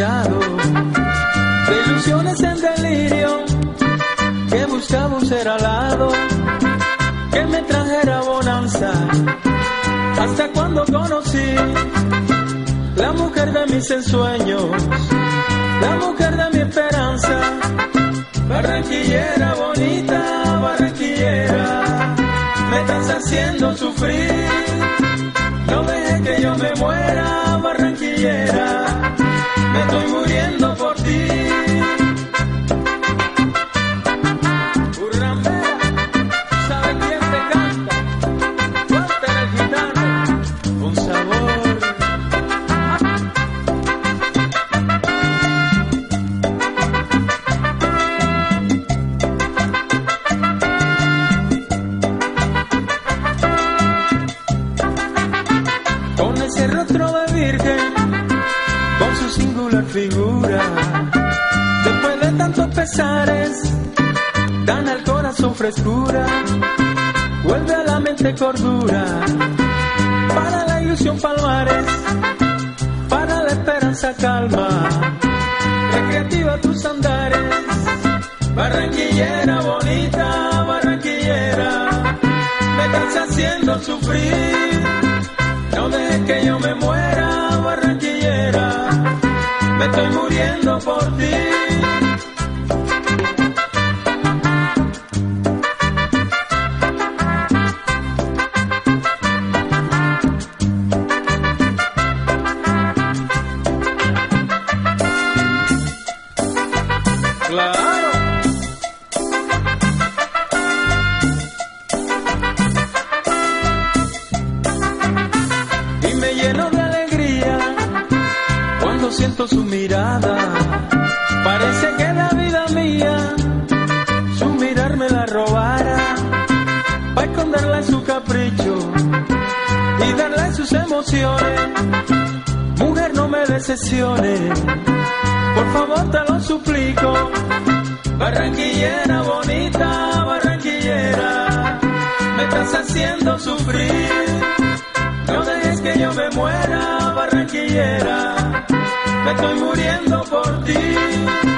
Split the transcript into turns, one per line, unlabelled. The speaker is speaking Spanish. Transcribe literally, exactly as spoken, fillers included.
hechizado de ilusiones en delirio, que buscaba un ser alado que me trajera bonanza. Hasta cuando conocí la mujer de mis ensueños, la mujer de mi esperanza. Barranquillera bonita, barranquillera, me estás haciendo sufrir. No dejes que yo me muera, barranquillera, me estoy muriendo por ti. Urrambera, ¿sabe quién te canta? Walter el Gitano, con sabor. Con ese rostro de virgen, con su singular figura, después de tantos pesares, dan al corazón frescura, vuelve a la mente cordura, para la ilusión palmares, para la esperanza calma, recreativa tus andares. Barranquillera bonita, barranquillera, me estás haciendo sufrir. No dejes que yo me muera, barranquillera, me estoy muriendo por ti. Claro. Y me lleno de alegría cuando siento su mirada. Parece que la vida mía su mirar me la robara, para esconderla en su capricho y darle sus emociones. Mujer, no me decepciones, por favor te lo suplico. Barranquillera bonita, barranquillera, me estás haciendo sufrir. No dejes que yo me muera, barranquillera, me estoy muriendo por ti.